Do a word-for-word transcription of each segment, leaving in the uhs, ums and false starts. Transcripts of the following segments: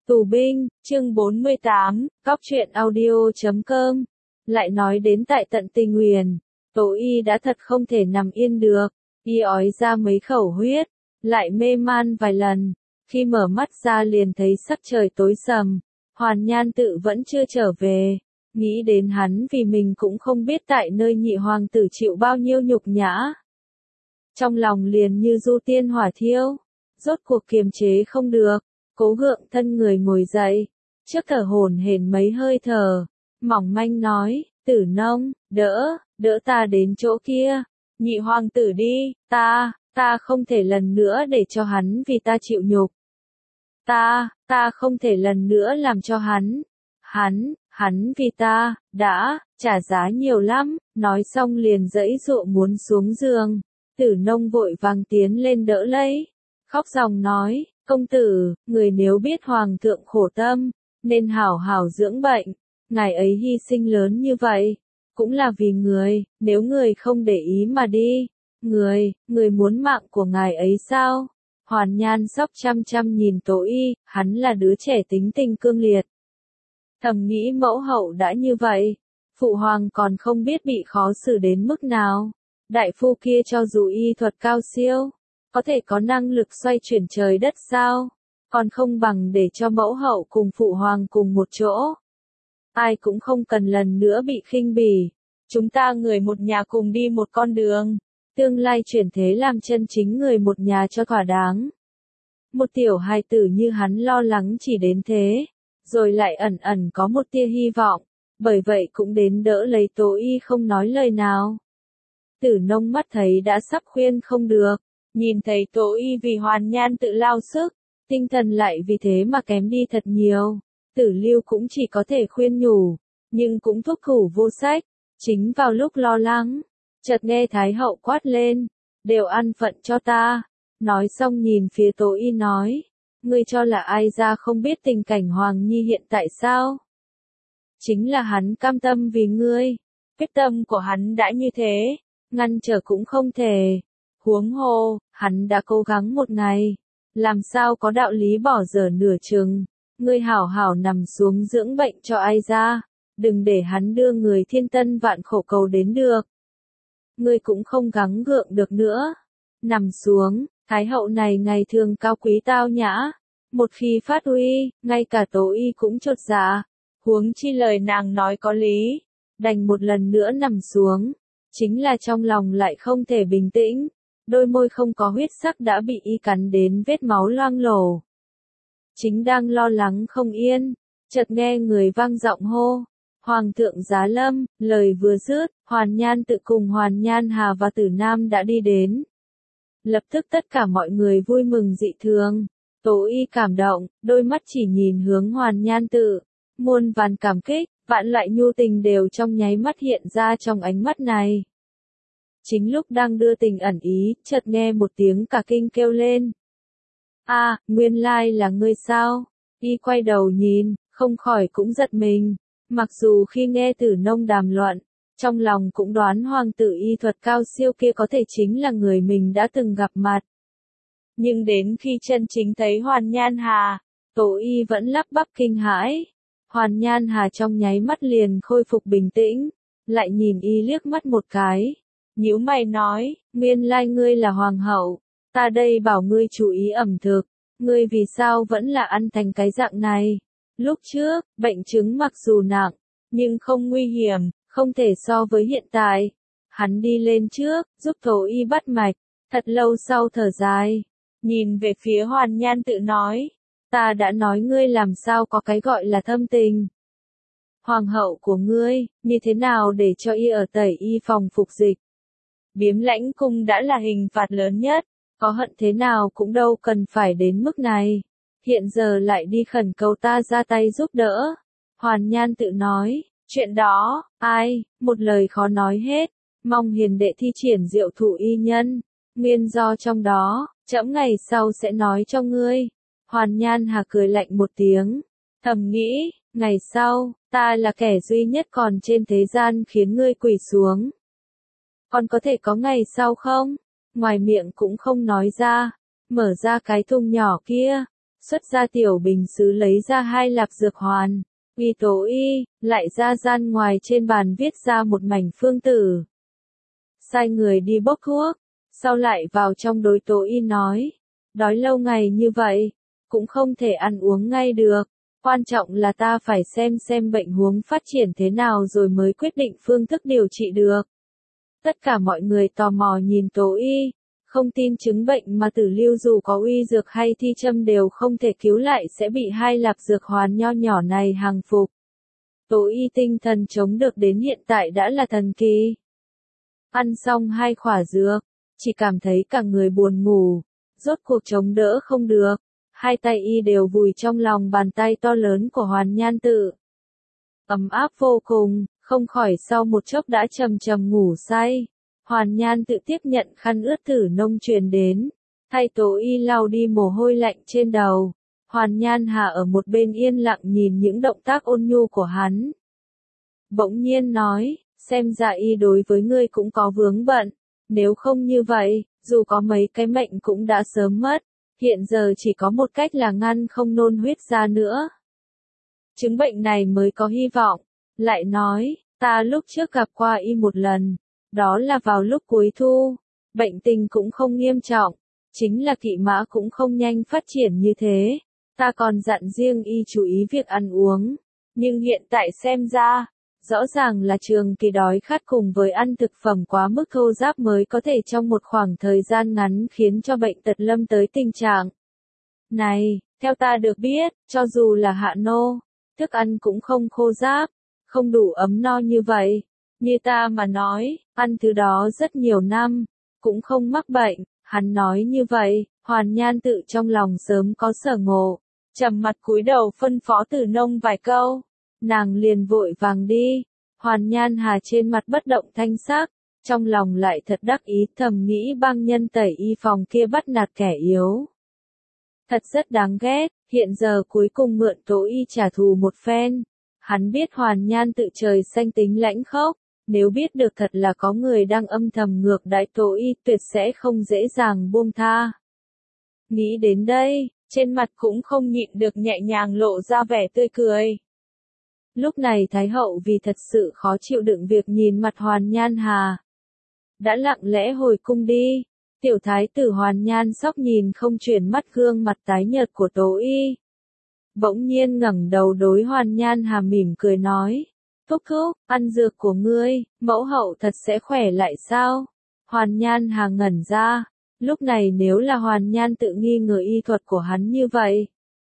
Tù binh, chương bốn mươi tám, Cóc truyện audio chấm com. Lại nói đến tại tận Tình Nguyền, Tố Y đã thật không thể nằm yên được, y ói ra mấy khẩu huyết, lại mê man vài lần, khi mở mắt ra liền thấy sắc trời tối sầm, Hoàn Nhan Tự vẫn chưa trở về, nghĩ đến hắn vì mình cũng không biết tại nơi nhị hoàng tử chịu bao nhiêu nhục nhã. Trong lòng liền như du tiên hỏa thiêu, rốt cuộc kiềm chế không được. Cố gượng thân người ngồi dậy, trước thở hổn hển mấy hơi thở, mỏng manh nói, Tử Nông, đỡ, đỡ ta đến chỗ kia, nhị hoàng tử đi, ta, ta không thể lần nữa để cho hắn vì ta chịu nhục. Ta, ta không thể lần nữa làm cho hắn, hắn, hắn vì ta, đã, trả giá nhiều lắm, nói xong liền giãy giụa muốn xuống giường, Tử Nông vội vàng tiến lên đỡ lấy, khóc ròng nói, công tử, người nếu biết hoàng thượng khổ tâm, nên hảo hảo dưỡng bệnh, ngài ấy hy sinh lớn như vậy, cũng là vì người, nếu người không để ý mà đi, người, người muốn mạng của ngài ấy sao? Hoàn Nhan sóc chăm chăm nhìn Tố Y, hắn là đứa trẻ tính tình cương liệt. Thầm nghĩ mẫu hậu đã như vậy, phụ hoàng còn không biết bị khó xử đến mức nào, đại phu kia cho dù y thuật cao siêu, có thể có năng lực xoay chuyển trời đất sao, còn không bằng để cho mẫu hậu cùng phụ hoàng cùng một chỗ. Ai cũng không cần lần nữa bị khinh bỉ, chúng ta người một nhà cùng đi một con đường, tương lai chuyển thế làm chân chính người một nhà cho thỏa đáng. Một tiểu hài tử như hắn lo lắng chỉ đến thế, rồi lại ẩn ẩn có một tia hy vọng, bởi vậy cũng đến đỡ lấy Tố Y không nói lời nào. Tử Nông mắt thấy đã sắp khuyên không được, nhìn thấy Tố Y vì Hoàn Nhan Tự lao sức, tinh thần lại vì thế mà kém đi thật nhiều, Tử Lưu cũng chỉ có thể khuyên nhủ, nhưng cũng thúc thủ vô sách, chính vào lúc lo lắng, chợt nghe Thái hậu quát lên, đều ăn phận cho ta, nói xong nhìn phía Tố Y nói, ngươi cho là ai ra không biết tình cảnh Hoàng Nhi hiện tại sao? Chính là hắn cam tâm vì ngươi, quyết tâm của hắn đã như thế, ngăn trở cũng không thể. Huống hồ, hắn đã cố gắng một ngày, làm sao có đạo lý bỏ dở nửa chừng, ngươi hảo hảo nằm xuống dưỡng bệnh cho ai ra, đừng để hắn đưa người thiên tân vạn khổ cầu đến được. Ngươi cũng không gắng gượng được nữa, nằm xuống, Thái hậu này ngày thường cao quý tao nhã, một khi phát uy, ngay cả Tố Y cũng chột dạ, huống chi lời nàng nói có lý, đành một lần nữa nằm xuống, chính là trong lòng lại không thể bình tĩnh. Đôi môi không có huyết sắc đã bị y cắn đến vết máu loang lổ. Chính đang lo lắng không yên, chợt nghe người vang giọng hô, Hoàng thượng giá lâm, lời vừa dứt, Hoàn Nhan Tự cùng Hoàn Nhan Hà và Tử Nam đã đi đến. Lập tức tất cả mọi người vui mừng dị thường, Tố Y cảm động, đôi mắt chỉ nhìn hướng Hoàn Nhan Tự, muôn vàn cảm kích, vạn loại nhu tình đều trong nháy mắt hiện ra trong ánh mắt này. Chính lúc đang đưa tình ẩn ý, chợt nghe một tiếng cả kinh kêu lên. A, à, nguyên lai là ngươi sao? Y quay đầu nhìn, không khỏi cũng giật mình. Mặc dù khi nghe Tử Nông đàm luận, trong lòng cũng đoán hoàng tử y thuật cao siêu kia có thể chính là người mình đã từng gặp mặt. Nhưng đến khi chân chính thấy Hoàn Nhan Hà, Tố Y vẫn lắp bắp kinh hãi. Hoàn Nhan Hà trong nháy mắt liền khôi phục bình tĩnh, lại nhìn y liếc mắt một cái. Nhíu mày nói, nguyên lai ngươi là hoàng hậu, ta đây bảo ngươi chú ý ẩm thực, ngươi vì sao vẫn là ăn thành cái dạng này. Lúc trước, bệnh chứng mặc dù nặng, nhưng không nguy hiểm, không thể so với hiện tại. Hắn đi lên trước, giúp Tố Y bắt mạch, thật lâu sau thở dài, nhìn về phía Hoàn Nhan Tự nói, ta đã nói ngươi làm sao có cái gọi là thâm tình. Hoàng hậu của ngươi, như thế nào để cho y ở tẩy y phòng phục dịch. Biếm Lãnh Cung đã là hình phạt lớn nhất, có hận thế nào cũng đâu cần phải đến mức này. Hiện giờ lại đi khẩn cầu ta ra tay giúp đỡ. Hoàn Nhan Tự nói, chuyện đó, ai, một lời khó nói hết, mong hiền đệ thi triển diệu thủ y nhân, nguyên do trong đó, trẫm ngày sau sẽ nói cho ngươi. Hoàn Nhan Hà cười lạnh một tiếng, thầm nghĩ, ngày sau, ta là kẻ duy nhất còn trên thế gian khiến ngươi quỳ xuống. Còn có thể có ngày sau không? Ngoài miệng cũng không nói ra, mở ra cái thùng nhỏ kia, xuất ra tiểu bình sứ lấy ra hai lạp dược hoàn, uy Tố Y, lại ra gian ngoài trên bàn viết ra một mảnh phương tử. Sai người đi bốc thuốc, sau lại vào trong đối Tố Y nói, đói lâu ngày như vậy, cũng không thể ăn uống ngay được, quan trọng là ta phải xem xem bệnh huống phát triển thế nào rồi mới quyết định phương thức điều trị được. Tất cả mọi người tò mò nhìn Tố Y, không tin chứng bệnh mà Tử Lưu dù có uy dược hay thi châm đều không thể cứu lại sẽ bị hai lạp dược hoàn nho nhỏ này hàng phục. Tố Y tinh thần chống được đến hiện tại đã là thần kỳ. Ăn xong hai khỏa dược, chỉ cảm thấy cả người buồn ngủ, rốt cuộc chống đỡ không được, hai tay Y đều vùi trong lòng bàn tay to lớn của Hoàn Nhan Tự. Ấm áp vô cùng, không khỏi sau một chốc đã trầm trầm ngủ say. Hoàn Nhan Tự tiếp nhận khăn ướt thử nông truyền đến, thay Tố Y lau đi mồ hôi lạnh trên đầu. Hoàn Nhan Hà ở một bên yên lặng nhìn những động tác ôn nhu của hắn. Bỗng nhiên nói, xem ra Y đối với ngươi cũng có vướng bận, nếu không như vậy, dù có mấy cái mệnh cũng đã sớm mất, hiện giờ chỉ có một cách là ngăn không nôn huyết ra nữa. Chứng bệnh này mới có hy vọng, lại nói, ta lúc trước gặp qua Y một lần, đó là vào lúc cuối thu, bệnh tình cũng không nghiêm trọng, chính là kỵ mã cũng không nhanh phát triển như thế. Ta còn dặn riêng Y chú ý việc ăn uống, nhưng hiện tại xem ra, rõ ràng là trường kỳ đói khát cùng với ăn thực phẩm quá mức thô ráp mới có thể trong một khoảng thời gian ngắn khiến cho bệnh tật lâm tới tình trạng này. Theo ta được biết, cho dù là hạ nô, thức ăn cũng không khô ráp, không đủ ấm no như vậy. Như ta mà nói, ăn thứ đó rất nhiều năm, cũng không mắc bệnh. Hắn nói như vậy, Hoàn Nhan Tự trong lòng sớm có sở ngộ, trầm mặt cúi đầu phân phó Tử Nông vài câu, nàng liền vội vàng đi. Hoàn Nhan Hà trên mặt bất động thanh sắc, trong lòng lại thật đắc ý, thầm nghĩ bang nhân tẩy y phòng kia bắt nạt kẻ yếu. Thật rất đáng ghét, hiện giờ cuối cùng mượn Tố Y trả thù một phen. Hắn biết Hoàn Nhan Tự trời xanh tính lãnh khốc, nếu biết được thật là có người đang âm thầm ngược đãi Tố Y tuyệt sẽ không dễ dàng buông tha. Nghĩ đến đây, trên mặt cũng không nhịn được nhẹ nhàng lộ ra vẻ tươi cười. Lúc này Thái hậu vì thật sự khó chịu đựng việc nhìn mặt Hoàn Nhan Hà, đã lặng lẽ hồi cung đi. Tiểu thái tử Hoàn Nhan Sóc nhìn không chuyển mắt gương mặt tái nhợt của Tố Y, bỗng nhiên ngẩng đầu đối Hoàn Nhan Hà mỉm cười nói, thúc thúc, ăn dược của ngươi, mẫu hậu thật sẽ khỏe lại sao? Hoàn Nhan Hà ngẩn ra, lúc này nếu là Hoàn Nhan Tự nghi ngờ y thuật của hắn như vậy,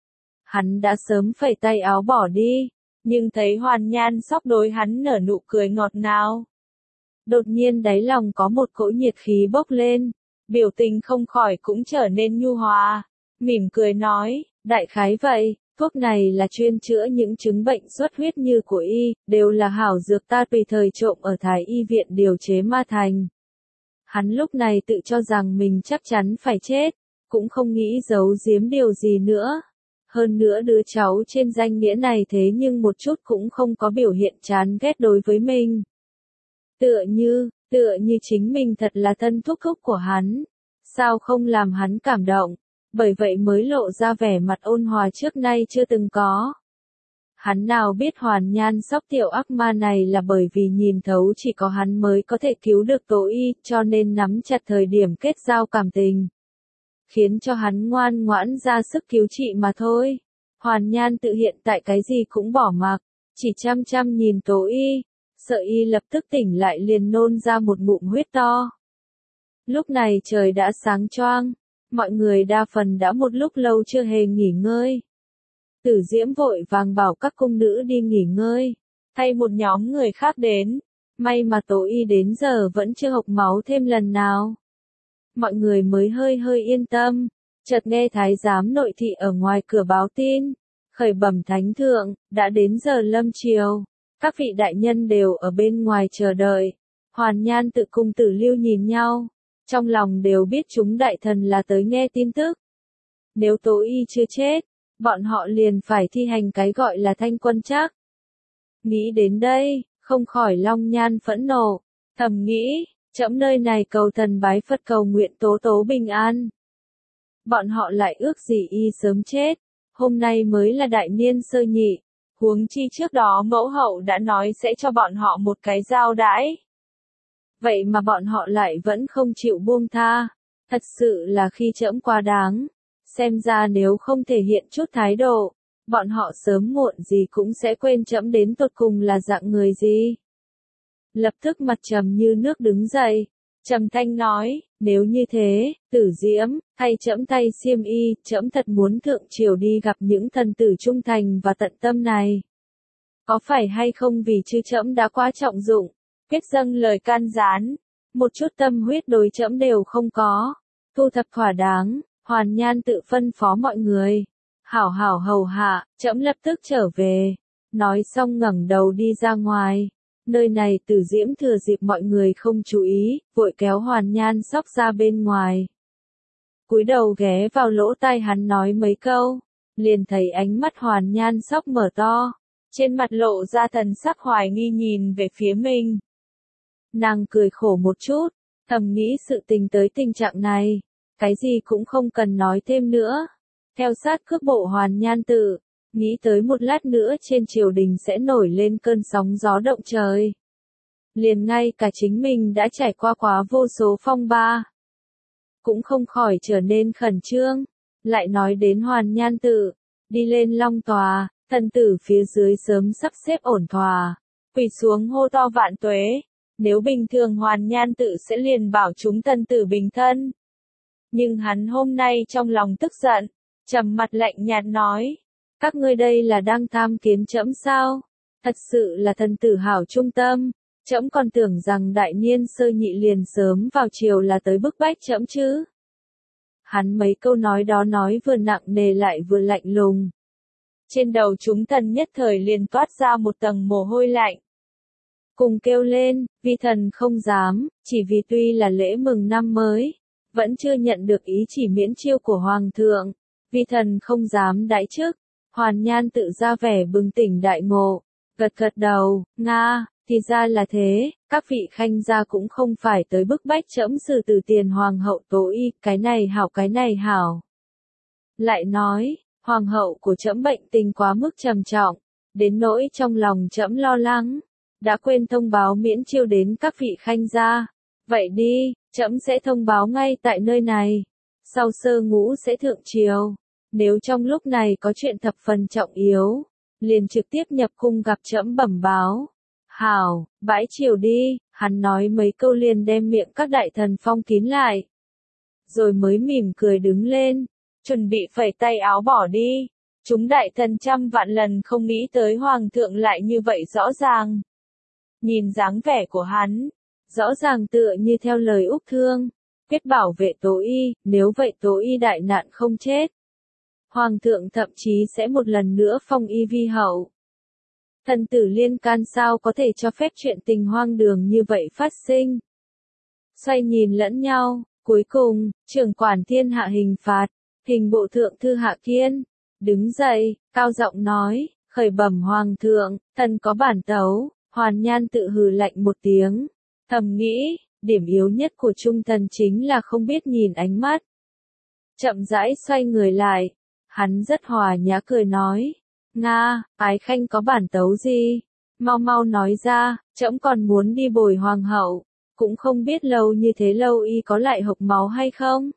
hắn đã sớm phẩy tay áo bỏ đi, nhưng thấy Hoàn Nhan Sóc đối hắn nở nụ cười ngọt ngào, đột nhiên đáy lòng có một cỗ nhiệt khí bốc lên, biểu tình không khỏi cũng trở nên nhu hòa, mỉm cười nói, đại khái vậy, thuốc này là chuyên chữa những chứng bệnh xuất huyết như của Y, đều là hảo dược ta tùy thời trộm ở Thái Y viện điều chế ma thành. Hắn lúc này tự cho rằng mình chắc chắn phải chết, cũng không nghĩ giấu giếm điều gì nữa. Hơn nữa đứa cháu trên danh nghĩa này thế nhưng một chút cũng không có biểu hiện chán ghét đối với mình. Tựa như, tựa như chính mình thật là thân thúc thúc của hắn. Sao không làm hắn cảm động, bởi vậy mới lộ ra vẻ mặt ôn hòa trước nay chưa từng có. Hắn nào biết Hoàn Nhan Sóc tiểu ác ma này là bởi vì nhìn thấu chỉ có hắn mới có thể cứu được Tố Y, cho nên nắm chặt thời điểm kết giao cảm tình, khiến cho hắn ngoan ngoãn ra sức cứu trị mà thôi. Hoàn Nhan Tự hiện tại cái gì cũng bỏ mặc, chỉ chăm chăm nhìn Tố Y, sợ Y lập tức tỉnh lại liền nôn ra một ngụm huyết to. Lúc này trời đã sáng choang, mọi người đa phần đã một lúc lâu chưa hề nghỉ ngơi. Tử Diễm vội vàng bảo các cung nữ đi nghỉ ngơi, thay một nhóm người khác đến. May mà Tố Y đến giờ vẫn chưa hộc máu thêm lần nào. Mọi người mới hơi hơi yên tâm, chợt nghe thái giám nội thị ở ngoài cửa báo tin, khởi bẩm thánh thượng, đã đến giờ lâm triều, các vị đại nhân đều ở bên ngoài chờ đợi. Hoàn Nhan Tự cùng Tử Lưu nhìn nhau, trong lòng đều biết chúng đại thần là tới nghe tin tức. Nếu Tố Y chưa chết, bọn họ liền phải thi hành cái gọi là thanh quân trác. Nghĩ đến đây, không khỏi Long Nhan phẫn nộ, thầm nghĩ, trẫm nơi này cầu thần bái Phật cầu nguyện Tố Tố bình an. Bọn họ lại ước gì Y sớm chết, hôm nay mới là đại niên sơ nhị, huống chi trước đó mẫu hậu đã nói sẽ cho bọn họ một cái giao đãi. Vậy mà bọn họ lại vẫn không chịu buông tha, thật sự là khi trẫm quá đáng, xem ra nếu không thể hiện chút thái độ, bọn họ sớm muộn gì cũng sẽ quên trẫm đến tột cùng là dạng người gì. Lập tức mặt trầm như nước đứng dậy, trầm thanh nói, nếu như thế, Tử Diễm, thay trẫm tay xiêm y, trẫm thật muốn thượng triều đi gặp những thần tử trung thành và tận tâm này. Có phải hay không vì chư trẫm đã quá trọng dụng, quyết dâng lời can gián, một chút tâm huyết đối trẫm đều không có, thu thập thỏa đáng, Hoàn Nhan tự phân phó mọi người, hảo hảo hầu hạ, trẫm lập tức trở về, nói xong ngẩng đầu đi ra ngoài. Nơi này Tử Diễm thừa dịp mọi người không chú ý, vội kéo Hoàn Nhan Sóc ra bên ngoài. Cúi đầu ghé vào lỗ tai hắn nói mấy câu, liền thấy ánh mắt Hoàn Nhan Sóc mở to, trên mặt lộ ra thần sắc hoài nghi nhìn về phía mình. Nàng cười khổ một chút, thầm nghĩ sự tình tới tình trạng này, cái gì cũng không cần nói thêm nữa. Theo sát cước bộ Hoàn Nhan Tự, nghĩ tới một lát nữa trên triều đình sẽ nổi lên cơn sóng gió động trời. Liền ngay cả chính mình đã trải qua quá vô số phong ba, cũng không khỏi trở nên khẩn trương. Lại nói đến Hoàn Nhan Tự, đi lên long tòa, thần tử phía dưới sớm sắp xếp ổn thỏa, quỳ xuống hô to vạn tuế. Nếu bình thường Hoàn Nhan Tự sẽ liền bảo chúng thần tử bình thân. Nhưng hắn hôm nay trong lòng tức giận, trầm mặt lạnh nhạt nói, các ngươi đây là đang tham kiến trẫm sao? Thật sự là thần tử hảo trung tâm, trẫm còn tưởng rằng đại niên sơ nhị liền sớm vào chiều là tới bức bách trẫm chứ. Hắn mấy câu nói đó nói vừa nặng nề lại vừa lạnh lùng. Trên đầu chúng thần nhất thời liền toát ra một tầng mồ hôi lạnh. Cùng kêu lên, vi thần không dám, chỉ vì tuy là lễ mừng năm mới, vẫn chưa nhận được ý chỉ miễn chiêu của Hoàng thượng, vi thần không dám đãi trước. Hoàn Nhan Tự ra vẻ bừng tỉnh đại ngộ, gật gật đầu, nga, thì ra là thế, các vị khanh gia cũng không phải tới bức bách trẫm xử từ tiền Hoàng hậu Tố Y, cái này hảo cái này hảo. Lại nói, Hoàng hậu của trẫm bệnh tình quá mức trầm trọng, đến nỗi trong lòng trẫm lo lắng, đã quên thông báo miễn chiêu đến các vị khanh gia. Vậy đi, trẫm sẽ thông báo ngay tại nơi này, sau sơ ngũ sẽ thượng triều. Nếu trong lúc này có chuyện thập phần trọng yếu, liền trực tiếp nhập cung gặp trẫm bẩm báo. Hảo, bãi triều đi, hắn nói mấy câu liền đem miệng các đại thần phong kín lại. Rồi mới mỉm cười đứng lên, chuẩn bị phẩy tay áo bỏ đi. Chúng đại thần trăm vạn lần không nghĩ tới Hoàng thượng lại như vậy rõ ràng. Nhìn dáng vẻ của hắn, rõ ràng tựa như theo lời Úc Thương, quyết bảo vệ Tố Y, nếu vậy Tố Y đại nạn không chết. Hoàng thượng thậm chí sẽ một lần nữa phong y vi hậu. Thần tử liên can sao có thể cho phép chuyện tình hoang đường như vậy phát sinh. Xoay nhìn lẫn nhau, cuối cùng, trưởng quản thiên hạ hình phạt, hình bộ thượng thư Hạ Kiên, đứng dậy, cao giọng nói, khởi bẩm Hoàng thượng, thần có bản tấu. Hoàn Nhan Tự hừ lạnh một tiếng, thầm nghĩ, điểm yếu nhất của trung thần chính là không biết nhìn ánh mắt. Chậm rãi xoay người lại. Hắn rất hòa nhã cười nói, Nga, ái khanh có bản tấu gì? Mau mau nói ra, trẫm còn muốn đi bồi Hoàng hậu, cũng không biết lâu như thế lâu y có lại hộc máu hay không?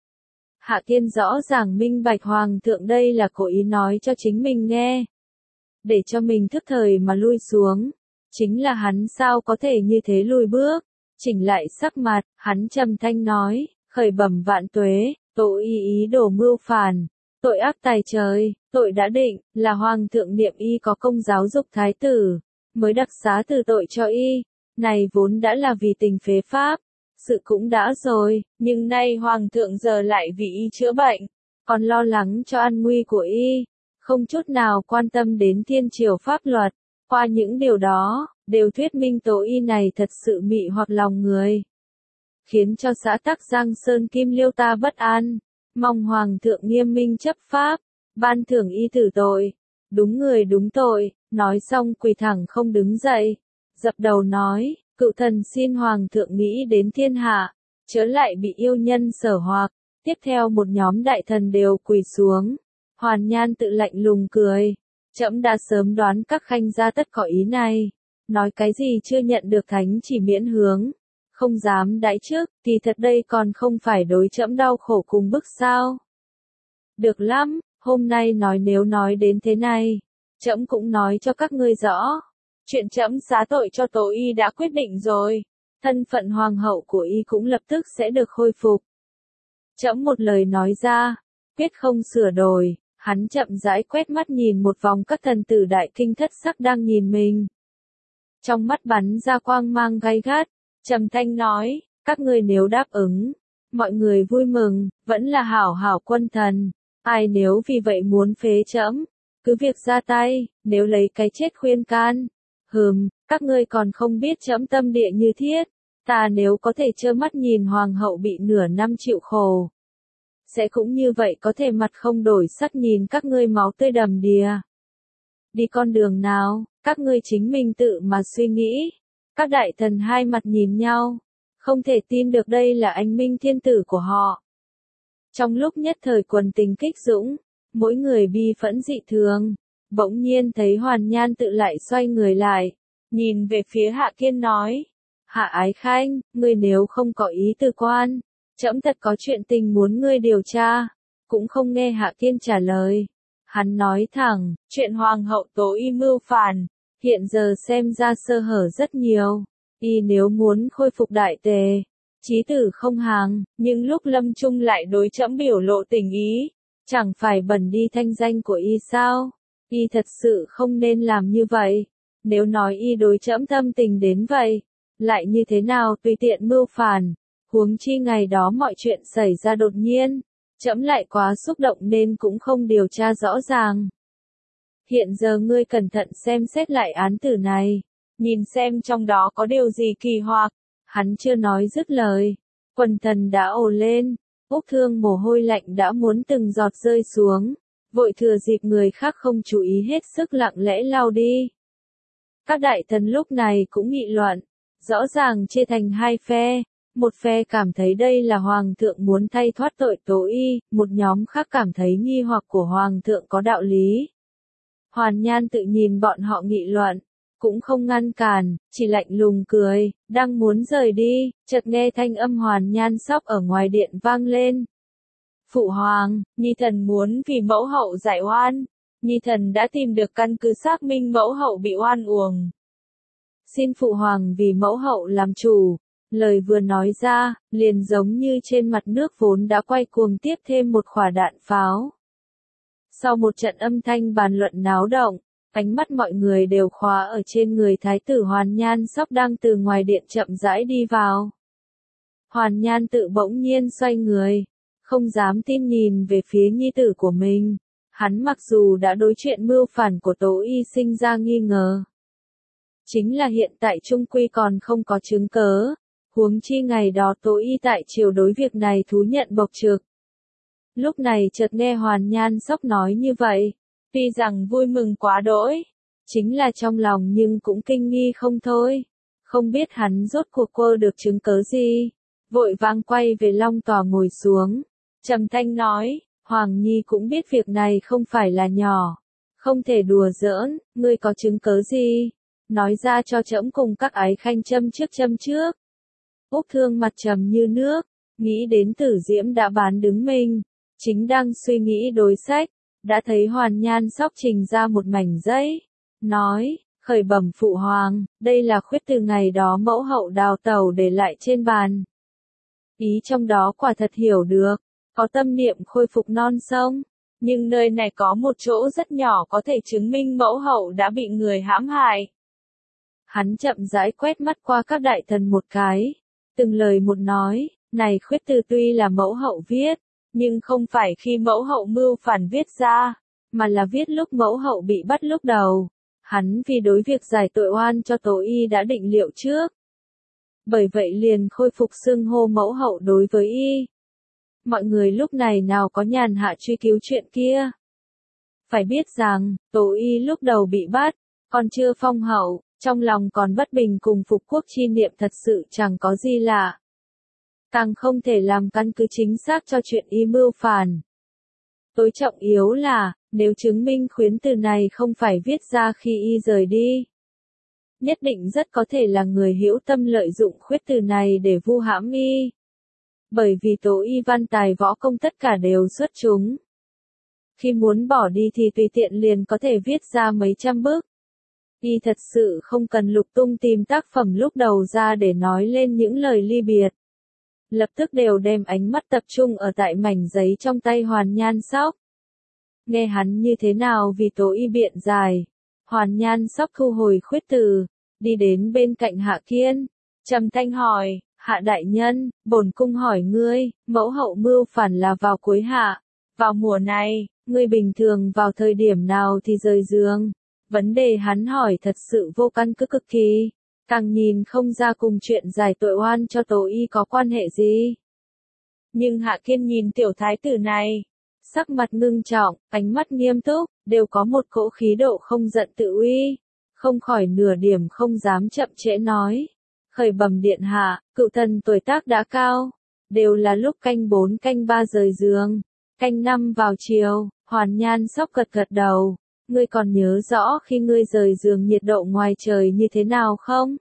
Hạ Kiên rõ ràng minh bạch Hoàng thượng đây là cố ý nói cho chính mình nghe, để cho mình thức thời mà lui xuống. Chính là hắn sao có thể như thế lùi bước, chỉnh lại sắc mặt, hắn trầm thanh nói, khởi bẩm vạn tuế, Tố Y ý đồ mưu phản. Tội ác tày trời, tội đã định, là Hoàng thượng niệm y có công giáo dục thái tử, mới đặc xá từ tội cho y, này vốn đã là vì tình phế pháp, sự cũng đã rồi, nhưng nay Hoàng thượng giờ lại vì y chữa bệnh, còn lo lắng cho an nguy của y, không chút nào quan tâm đến thiên triều pháp luật, qua những điều đó, đều thuyết minh Tố Y này thật sự mị hoặc lòng người, khiến cho xã tắc Giang Sơn Kim Liêu ta bất an. Mong Hoàng thượng nghiêm minh chấp pháp, ban thưởng y tử tội, đúng người đúng tội, nói xong quỳ thẳng không đứng dậy, dập đầu nói, cựu thần xin Hoàng thượng nghĩ đến thiên hạ, chớ lại bị yêu nhân sở hoặc. Tiếp theo một nhóm đại thần đều quỳ xuống, Hoàn Nhan tự lạnh lùng cười. Trẫm đã sớm đoán các khanh gia tất có ý này. Nói cái gì chưa nhận được thánh chỉ miễn hướng. Không dám đãi trước, thì thật đây còn không phải đối trẫm đau khổ cùng bức sao. Được lắm, hôm nay nói nếu nói đến thế này. Trẫm cũng nói cho các ngươi rõ. Chuyện trẫm xá tội cho Tố Y đã quyết định rồi. Thân phận hoàng hậu của Y cũng lập tức sẽ được khôi phục. Trẫm một lời nói ra, quyết không sửa đổi. Hắn chậm rãi quét mắt nhìn một vòng các thần tử đại kinh thất sắc đang nhìn mình. Trong mắt bắn ra quang mang gay gắt, trầm thanh nói, các ngươi nếu đáp ứng, mọi người vui mừng, vẫn là hảo hảo quân thần. Ai nếu vì vậy muốn phế trẫm, cứ việc ra tay, nếu lấy cái chết khuyên can. Hừm, các ngươi còn không biết trẫm tâm địa như thiết. Ta nếu có thể trơ mắt nhìn hoàng hậu bị nửa năm chịu khổ, sẽ cũng như vậy có thể mặt không đổi sắc nhìn các ngươi máu tươi đầm đìa. Đi con đường nào, các ngươi chính mình tự mà suy nghĩ. Các đại thần hai mặt nhìn nhau, không thể tin được đây là anh minh thiên tử của họ. Trong lúc nhất thời quần tình kích dũng, mỗi người bi phẫn dị thường, bỗng nhiên thấy Hoàn Nhan tự lại xoay người lại, nhìn về phía Hạ Kiên nói, Hạ Ái Khanh, ngươi nếu không có ý tư quan, trẫm thật có chuyện tình muốn ngươi điều tra. Cũng không nghe Hạ Kiên trả lời. Hắn nói thẳng, chuyện hoàng hậu Tố Y mưu phản, hiện giờ xem ra sơ hở rất nhiều. Y nếu muốn khôi phục đại tề, chí tử không hàng, nhưng lúc lâm chung lại đối trẫm biểu lộ tình ý, chẳng phải bẩn đi thanh danh của Y sao? Y thật sự không nên làm như vậy. Nếu nói Y đối trẫm tâm tình đến vậy, lại như thế nào tùy tiện mưu phản? Huống chi ngày đó mọi chuyện xảy ra đột nhiên, trẫm lại quá xúc động nên cũng không điều tra rõ ràng. Hiện giờ ngươi cẩn thận xem xét lại án tử này, nhìn xem trong đó có điều gì kỳ hoặc. Hắn chưa nói dứt lời, quần thần đã ồ lên, Úc Thương mồ hôi lạnh đã muốn từng giọt rơi xuống, vội thừa dịp người khác không chú ý hết sức lặng lẽ lau đi. Các đại thần lúc này cũng nghị luận, rõ ràng chia thành hai phe. Một phe cảm thấy đây là Hoàng thượng muốn thay thoát tội Tố Y, một nhóm khác cảm thấy nghi hoặc của Hoàng thượng có đạo lý. Hoàn Nhan tự nhìn bọn họ nghị luận, cũng không ngăn cản, chỉ lạnh lùng cười, đang muốn rời đi, chợt nghe thanh âm Hoàn Nhan sóc ở ngoài điện vang lên. Phụ Hoàng, Nhi thần muốn vì mẫu hậu giải oan, Nhi thần đã tìm được căn cứ xác minh mẫu hậu bị oan uổng. Xin Phụ Hoàng vì mẫu hậu làm chủ. Lời vừa nói ra, liền giống như trên mặt nước vốn đã quay cuồng tiếp thêm một quả đạn pháo. Sau một trận âm thanh bàn luận náo động, ánh mắt mọi người đều khóa ở trên người Thái tử Hoàn Nhan sóc đang từ ngoài điện chậm rãi đi vào. Hoàn Nhan tự bỗng nhiên xoay người, không dám tin nhìn về phía nhi tử của mình. Hắn mặc dù đã đối chuyện mưu phản của Tố Y sinh ra nghi ngờ, chính là hiện tại trung quy còn không có chứng cớ. Huống chi ngày đó Tố Y tại triều đối việc này thú nhận bộc trực. Lúc này chợt nghe Hoàn Nhan sóc nói như vậy, tuy rằng vui mừng quá đỗi, chính là trong lòng nhưng cũng kinh nghi không thôi. Không biết hắn rốt cuộc quơ được chứng cớ gì, vội vàng quay về long tòa ngồi xuống. Trầm thanh nói, Hoàng Nhi cũng biết việc này không phải là nhỏ, không thể đùa giỡn, ngươi có chứng cớ gì? Nói ra cho trẫm cùng các ái khanh châm trước châm trước. Úc Thương mặt trầm như nước, nghĩ đến Tử Diễm đã bán đứng mình, chính đang suy nghĩ đối sách, đã thấy Hoàn Nhan sóc trình ra một mảnh giấy, nói, khởi bẩm Phụ Hoàng, đây là khuyết từ ngày đó mẫu hậu đào tẩu để lại trên bàn. Ý trong đó quả thật hiểu được, có tâm niệm khôi phục non sông, nhưng nơi này có một chỗ rất nhỏ có thể chứng minh mẫu hậu đã bị người hãm hại. Hắn chậm rãi quét mắt qua các đại thần một cái. Từng lời một nói, này khuyết từ tuy là mẫu hậu viết, nhưng không phải khi mẫu hậu mưu phản viết ra, mà là viết lúc mẫu hậu bị bắt lúc đầu. Hắn vì đối việc giải tội oan cho Tố Y đã định liệu trước. Bởi vậy liền khôi phục xưng hô mẫu hậu đối với Y. Mọi người lúc này nào có nhàn hạ truy cứu chuyện kia. Phải biết rằng, Tố Y lúc đầu bị bắt, còn chưa phong hậu. Trong lòng còn bất bình cùng phục quốc chi niệm thật sự chẳng có gì lạ. Càng không thể làm căn cứ chính xác cho chuyện Y mưu phản. Tối trọng yếu là, nếu chứng minh khuyến từ này không phải viết ra khi y rời đi, nhất định rất có thể là người hữu tâm lợi dụng khuyết từ này để vu hãm y. Bởi vì tố y văn tài võ công tất cả đều xuất chúng. Khi muốn bỏ đi thì tùy tiện liền có thể viết ra mấy trăm bức. Y thật sự không cần lục tung tìm tác phẩm lúc đầu ra để nói lên những lời ly biệt. Lập tức đều đem ánh mắt tập trung ở tại mảnh giấy trong tay Hoàn Nhan Sóc. Nghe hắn như thế nào vì tố y biện giải. Hoàn Nhan Sóc thu hồi khuyết từ, đi đến bên cạnh Hạ Kiên, trầm thanh hỏi, Hạ đại nhân, bổn cung hỏi ngươi, mẫu hậu mưu phản là vào cuối hạ, vào mùa này, ngươi bình thường vào thời điểm nào thì rời giường. Vấn đề hắn hỏi thật sự vô căn cứ cực kỳ, càng nhìn không ra cùng chuyện giải tội oan cho tố y có quan hệ gì. Nhưng Hạ Kiên nhìn tiểu thái tử này, sắc mặt ngưng trọng, ánh mắt nghiêm túc, đều có một cỗ khí độ không giận tự uy, không khỏi nửa điểm không dám chậm trễ nói. Khởi bẩm điện hạ, cựu thần tuổi tác đã cao, đều là lúc canh bốn canh ba rời giường, canh năm vào chiều. Hoàn Nhan Sóc gật gật đầu, ngươi còn nhớ rõ khi ngươi rời giường nhiệt độ ngoài trời như thế nào không?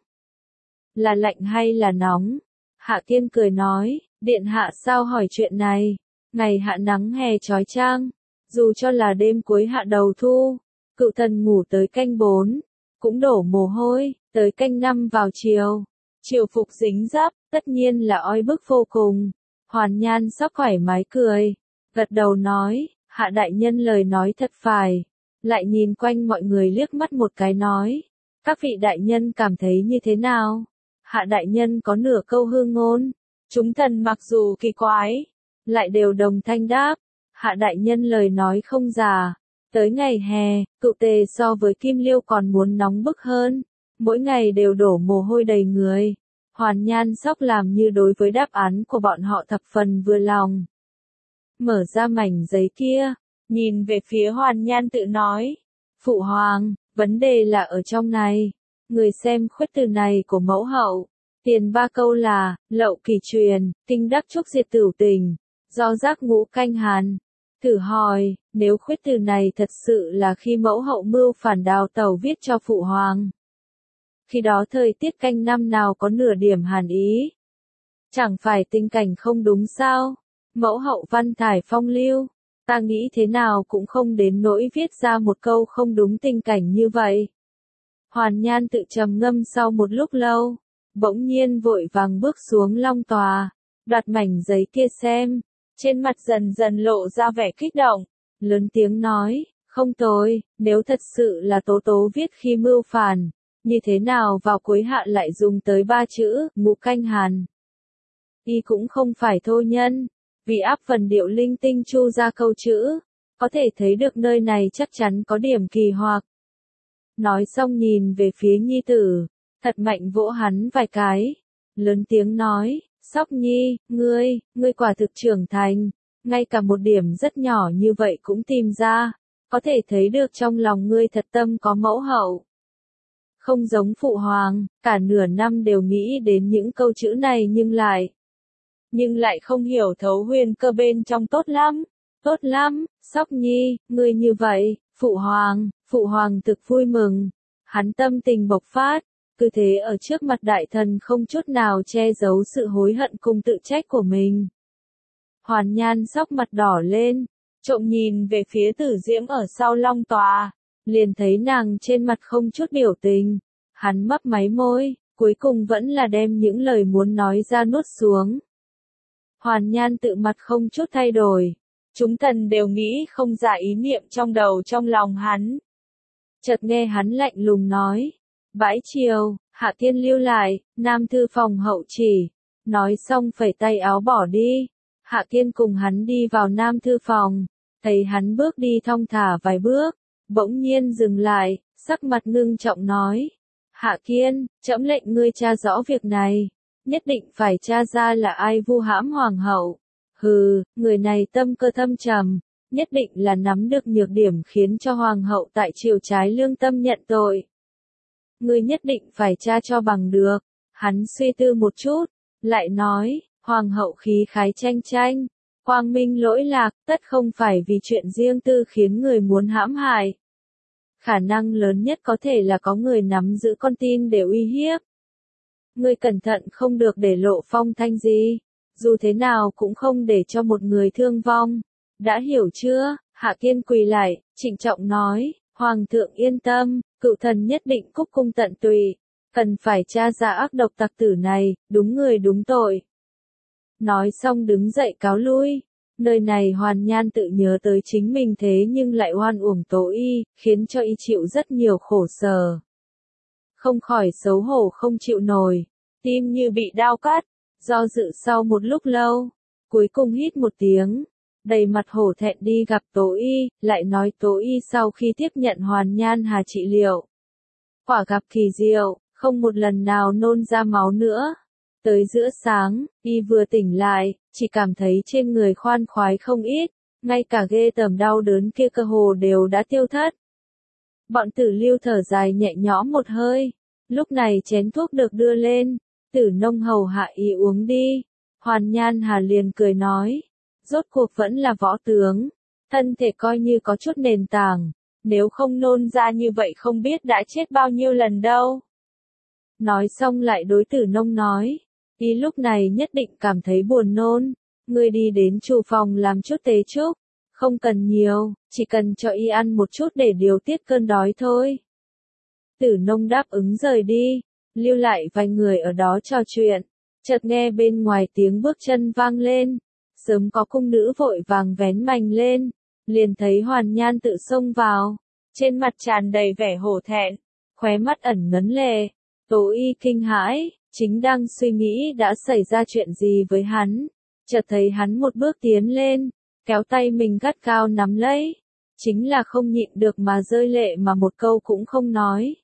Là lạnh hay là nóng? Hạ Kiên cười nói, điện hạ sao hỏi chuyện này? Ngày hạ nắng hè chói chang, dù cho là đêm cuối hạ đầu thu, cựu thần ngủ tới canh bốn, cũng đổ mồ hôi, tới canh năm vào chiều. Triều phục dính dấp, tất nhiên là oi bức vô cùng. Hoàn Nhan Sóc thoải mái cười, gật đầu nói, Hạ đại nhân lời nói thật phải. Lại nhìn quanh mọi người liếc mắt một cái nói, các vị đại nhân cảm thấy như thế nào? Hạ đại nhân có nửa câu hư ngôn, chúng thần mặc dù kỳ quái, lại đều đồng thanh đáp, Hạ đại nhân lời nói không giả. Tới ngày hè, cựu tề so với Kim Liêu còn muốn nóng bức hơn, mỗi ngày đều đổ mồ hôi đầy người. Hoàn Nhan Sóc làm như đối với đáp án của bọn họ thập phần vừa lòng. Mở ra mảnh giấy kia, nhìn về phía Hoàn Nhan tự nói, Phụ hoàng, vấn đề là ở trong này. Người xem khuyết từ này của mẫu hậu, tiền ba câu là, lậu kỳ truyền, kinh đắc trúc diệt tửu tình, do giác ngũ canh hàn. Thử hỏi, nếu khuyết từ này thật sự là khi mẫu hậu mưu phản đào tẩu viết cho phụ hoàng, khi đó thời tiết canh năm nào có nửa điểm hàn ý? Chẳng phải tình cảnh không đúng sao? Mẫu hậu văn thải phong lưu, ta nghĩ thế nào cũng không đến nỗi viết ra một câu không đúng tình cảnh như vậy. Hoàn Nhan tự trầm ngâm sau một lúc lâu, bỗng nhiên vội vàng bước xuống long tòa, đoạt mảnh giấy kia xem, trên mặt dần dần lộ ra vẻ kích động, lớn tiếng nói, không tồi, nếu thật sự là Tố Tố viết khi mưu phản, như thế nào vào cuối hạ lại dùng tới ba chữ, ngũ canh hàn. Y cũng không phải thô nhân, vì áp phần điệu linh tinh chu ra câu chữ, có thể thấy được nơi này chắc chắn có điểm kỳ hoặc. Nói xong nhìn về phía nhi tử, thật mạnh vỗ hắn vài cái, lớn tiếng nói, Sóc Nhi, ngươi, ngươi quả thực trưởng thành, ngay cả một điểm rất nhỏ như vậy cũng tìm ra, có thể thấy được trong lòng ngươi thật tâm có mẫu hậu. Không giống phụ hoàng, cả nửa năm đều nghĩ đến những câu chữ này nhưng lại, nhưng lại không hiểu thấu huyền cơ bên trong tốt lắm, tốt lắm, Sóc Nhi, ngươi như vậy, phụ hoàng, phụ hoàng thực vui mừng, hắn tâm tình bộc phát, cứ thế ở trước mặt đại thần không chút nào che giấu sự hối hận cùng tự trách của mình. Hoàn Nhan Sóc mặt đỏ lên, trộm nhìn về phía Tử Diễm ở sau long tòa, liền thấy nàng trên mặt không chút biểu tình, hắn mấp máy môi, cuối cùng vẫn là đem những lời muốn nói ra nuốt xuống. Hoàn Nhan tự mặt không chút thay đổi, chúng thần đều nghĩ không ra ý niệm trong đầu trong lòng hắn. Chợt nghe hắn lạnh lùng nói, bãi chiều, Hạ Thiên lưu lại, Nam thư phòng hậu chỉ, nói xong phẩy tay áo bỏ đi. Hạ Kiên cùng hắn đi vào Nam thư phòng, thấy hắn bước đi thong thả vài bước, bỗng nhiên dừng lại, sắc mặt ngưng trọng nói, Hạ Kiên, trẫm lệnh ngươi tra rõ việc này, nhất định phải tra ra là ai vu hãm hoàng hậu. Hừ, người này tâm cơ thâm trầm, nhất định là nắm được nhược điểm khiến cho hoàng hậu tại triều trái lương tâm nhận tội. Ngươi nhất định phải tra cho bằng được. Hắn suy tư một chút, lại nói, hoàng hậu khí khái tranh tranh, Quang minh lỗi lạc, tất không phải vì chuyện riêng tư khiến người muốn hãm hại. Khả năng lớn nhất có thể là có người nắm giữ con tin để uy hiếp. Ngươi cẩn thận không được để lộ phong thanh gì, dù thế nào cũng không để cho một người thương vong. Đã hiểu chưa? Hạ Kiên quỳ lại, trịnh trọng nói, Hoàng thượng yên tâm, cựu thần nhất định cúc cung tận tụy, cần phải tra ra ác độc tặc tử này, đúng người đúng tội. Nói xong đứng dậy cáo lui. Nơi này Hoàn Nhan tự nhớ tới chính mình thế nhưng lại oan uổng Tố Y, khiến cho y chịu rất nhiều khổ sở. Không khỏi xấu hổ không chịu nổi, tim như bị đao cắt, do dự sau một lúc lâu, cuối cùng hít một tiếng, đầy mặt hổ thẹn đi gặp Tố Y, lại nói Tố Y sau khi tiếp nhận Hoàn Nhan Hà trị liệu. Quả gặp kỳ diệu, không một lần nào nôn ra máu nữa. Tới giữa sáng, y vừa tỉnh lại, chỉ cảm thấy trên người khoan khoái không ít, ngay cả ghê tởm đau đớn kia cơ hồ đều đã tiêu thất. Bọn Tử Lưu thở dài nhẹ nhõm một hơi, lúc này chén thuốc được đưa lên, Tử Nông hầu hạ y uống đi. Hoàn Nhan Hà liền cười nói, rốt cuộc vẫn là võ tướng, thân thể coi như có chút nền tảng, nếu không nôn ra như vậy không biết đã chết bao nhiêu lần đâu. Nói xong lại đối Tử Nông nói, y lúc này nhất định cảm thấy buồn nôn, ngươi đi đến chủ phòng làm chút tế chúc, không cần nhiều, chỉ cần cho y ăn một chút để điều tiết cơn đói thôi. Tử Nông đáp ứng rời đi, lưu lại vài người ở đó trò chuyện, chợt nghe bên ngoài tiếng bước chân vang lên, sớm có cung nữ vội vàng vén mành lên, liền thấy Hoàn Nhan tự xông vào, trên mặt tràn đầy vẻ hổ thẹn, khóe mắt ẩn ngấn lệ. Tố Y kinh hãi, chính đang suy nghĩ đã xảy ra chuyện gì với hắn, chợt thấy hắn một bước tiến lên, kéo tay mình gắt gao nắm lấy, chính là không nhịn được mà rơi lệ mà một câu cũng không nói.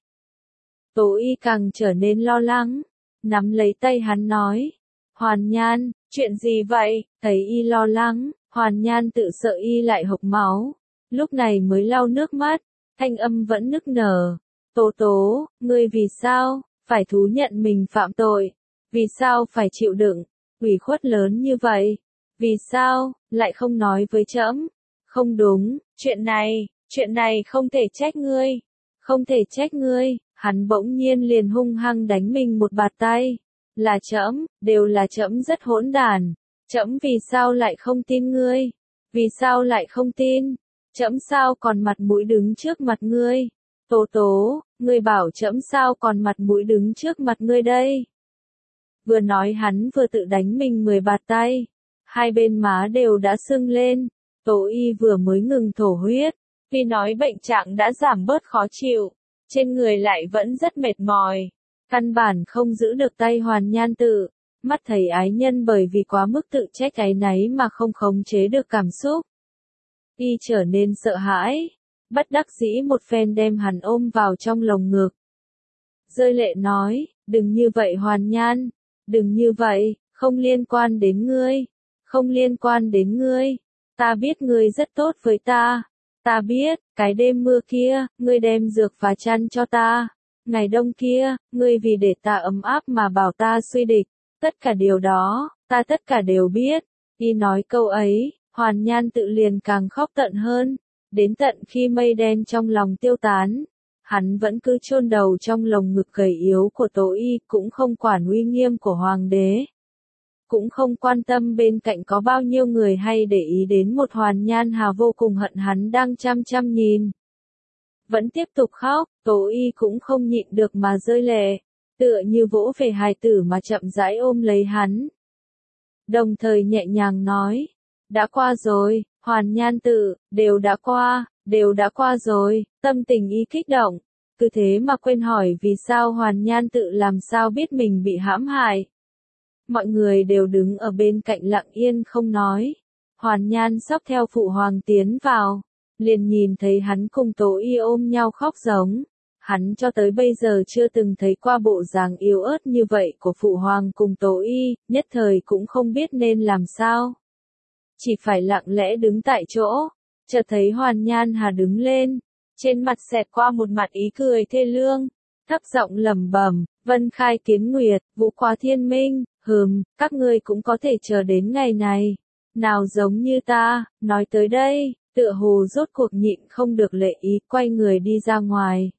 Tố Y càng trở nên lo lắng, nắm lấy tay hắn nói, Hoàn Nhan, chuyện gì vậy? Thấy y lo lắng, Hoàn Nhan tự sợ y lại hộc máu, lúc này mới lau nước mắt, thanh âm vẫn nức nở, Tố Tố, ngươi vì sao phải thú nhận mình phạm tội, vì sao phải chịu đựng ủy khuất lớn như vậy, vì sao lại không nói với trẫm? Không đúng, chuyện này, chuyện này không thể trách ngươi, không thể trách ngươi. Hắn bỗng nhiên liền hung hăng đánh mình một bạt tay, là trẫm, đều là trẫm rất hỗn đản, trẫm vì sao lại không tin ngươi, vì sao lại không tin, trẫm sao còn mặt mũi đứng trước mặt ngươi. Tố Tố, ngươi bảo trẫm sao còn mặt mũi đứng trước mặt ngươi đây. Vừa nói hắn vừa tự đánh mình mười bạt tay, hai bên má đều đã sưng lên, Tố Y vừa mới ngừng thổ huyết, vì nói bệnh trạng đã giảm bớt khó chịu, trên người lại vẫn rất mệt mỏi, căn bản không giữ được tay Hoàn Nhan tự, mắt thấy ái nhân bởi vì quá mức tự trách áy náy mà không khống chế được cảm xúc. Y trở nên sợ hãi, bất đắc dĩ một phen đem hắn ôm vào trong lồng ngực. Rơi lệ nói, đừng như vậy Hoàn Nhan, đừng như vậy, không liên quan đến ngươi, không liên quan đến ngươi, ta biết ngươi rất tốt với ta, ta biết, cái đêm mưa kia, ngươi đem dược và chăn cho ta, ngày đông kia, ngươi vì để ta ấm áp mà bảo ta suy địch, tất cả điều đó, ta tất cả đều biết. Y nói câu ấy, Hoàn Nhan tự liền càng khóc tận hơn, đến tận khi mây đen trong lòng tiêu tán, hắn vẫn cứ chôn đầu trong lồng ngực gầy yếu của Tố Y, cũng không quản uy nghiêm của hoàng đế, cũng không quan tâm bên cạnh có bao nhiêu người hay để ý đến một Hoàn Nhan Hà vô cùng hận hắn đang chăm chăm nhìn. Vẫn tiếp tục khóc, Tố Y cũng không nhịn được mà rơi lệ, tựa như vỗ về hài tử mà chậm rãi ôm lấy hắn. Đồng thời nhẹ nhàng nói, đã qua rồi, Hoàn Nhan tự, đều đã qua, đều đã qua rồi, tâm tình Y kích động, cứ thế mà quên hỏi vì sao Hoàn Nhan tự làm sao biết mình bị hãm hại. Mọi người đều đứng ở bên cạnh lặng yên không nói. Hoàn Nhan xốc theo phụ hoàng tiến vào, liền nhìn thấy hắn cùng Tố Y ôm nhau khóc giống. Hắn cho tới bây giờ chưa từng thấy qua bộ dáng yếu ớt như vậy của phụ hoàng cùng Tố Y, nhất thời cũng không biết nên làm sao. Chỉ phải lặng lẽ đứng tại chỗ, chợt thấy Hoàn Nhan Hà đứng lên, trên mặt xẹt qua một mặt ý cười thê lương, thấp giọng lẩm bẩm, Vân khai kiến nguyệt, vũ qua thiên minh, hừm, các ngươi cũng có thể chờ đến ngày này. nào giống như ta, nói tới đây, tựa hồ rốt cuộc nhịn không được lệ ý quay người đi ra ngoài.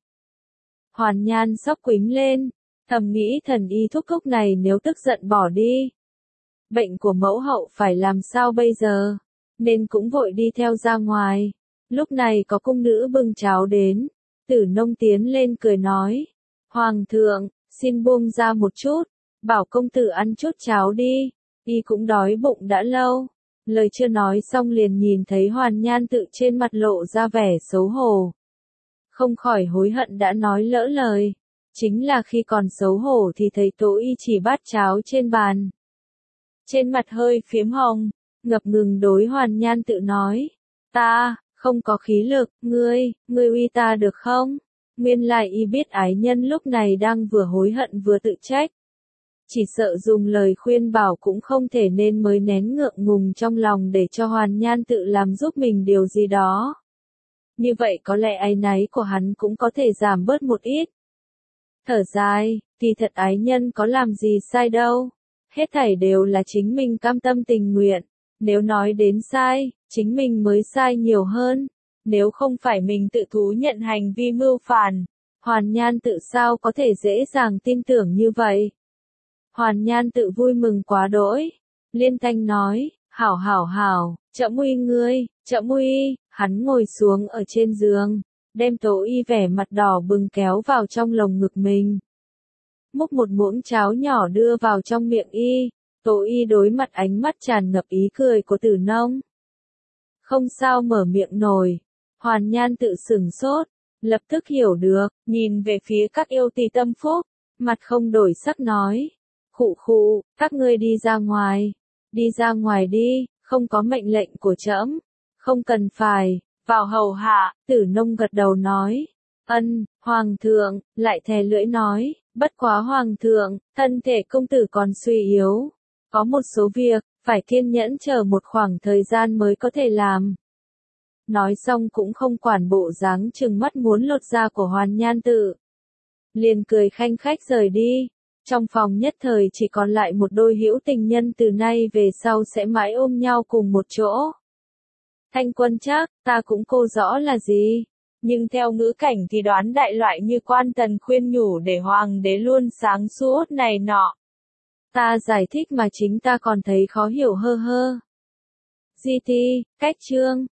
Hoàn Nhan sốc quính lên, thầm nghĩ thần y thúc thúc này nếu tức giận bỏ đi. Bệnh của mẫu hậu phải làm sao bây giờ, nên cũng vội đi theo ra ngoài. Lúc này có cung nữ bưng cháo đến, Tử Nông tiến lên cười nói, Hoàng thượng, xin buông ra một chút, bảo công tử ăn chút cháo đi, y cũng đói bụng đã lâu. Lời chưa nói xong liền nhìn thấy Hoàn Nhan Tự trên mặt lộ ra vẻ xấu hổ. Không khỏi hối hận đã nói lỡ lời, chính là khi còn xấu hổ thì thấy Tố Y chỉ bát cháo trên bàn. Trên mặt hơi phiếm hồng, ngập ngừng đối Hoàn Nhan Tự nói, ta, không có khí lực, ngươi, ngươi uy ta được không? Nguyên lại y biết ái nhân lúc này đang vừa hối hận vừa tự trách. Chỉ sợ dùng lời khuyên bảo cũng không thể nên mới nén ngượng ngùng trong lòng để cho Hoàn Nhan Tự làm giúp mình điều gì đó. Như vậy có lẽ áy náy của hắn cũng có thể giảm bớt một ít. Thở dài, thì thật ái nhân có làm gì sai đâu. Hết thảy đều là chính mình cam tâm tình nguyện. Nếu nói đến sai, chính mình mới sai nhiều hơn. Nếu không phải mình tự thú nhận hành vi mưu phản, Hoàn Nhan Tự sao có thể dễ dàng tin tưởng như vậy. Hoàn Nhan Tự vui mừng quá đỗi. Liên thanh nói, hảo hảo hảo, trẫm uy ngươi, trẫm uy. Hắn ngồi xuống ở trên giường, đem Tố Y vẻ mặt đỏ bừng kéo vào trong lồng ngực mình. Múc một muỗng cháo nhỏ đưa vào trong miệng y, Tố Y đối mặt ánh mắt tràn ngập ý cười của Tử Nông. Không sao mở miệng nổi, Hoàn Nhan Tự sửng sốt, lập tức hiểu được, nhìn về phía các yêu tỳ tâm phúc, mặt không đổi sắc nói, khụ khụ, các ngươi đi ra ngoài, đi ra ngoài đi, không có mệnh lệnh của trẫm. Không cần phải, vào hầu hạ, Tử Nông gật đầu nói. Ân, Hoàng thượng, lại thè lưỡi nói, bất quá Hoàng thượng, thân thể công tử còn suy yếu. Có một số việc, phải kiên nhẫn chờ một khoảng thời gian mới có thể làm. Nói xong cũng không quản bộ dáng trừng mắt muốn lột da của Hoàn Nhan Tự. Liền cười khanh khách rời đi. Trong phòng nhất thời chỉ còn lại một đôi hữu tình nhân từ nay về sau sẽ mãi ôm nhau cùng một chỗ. Thanh Quân chắc, ta cũng cô rõ là gì, nhưng theo ngữ cảnh thì đoán đại loại như Quan Tần khuyên nhủ để hoàng đế luôn sáng suốt này nọ. Ta giải thích mà chính ta còn thấy khó hiểu hơ hơ. Di thi, cách chương.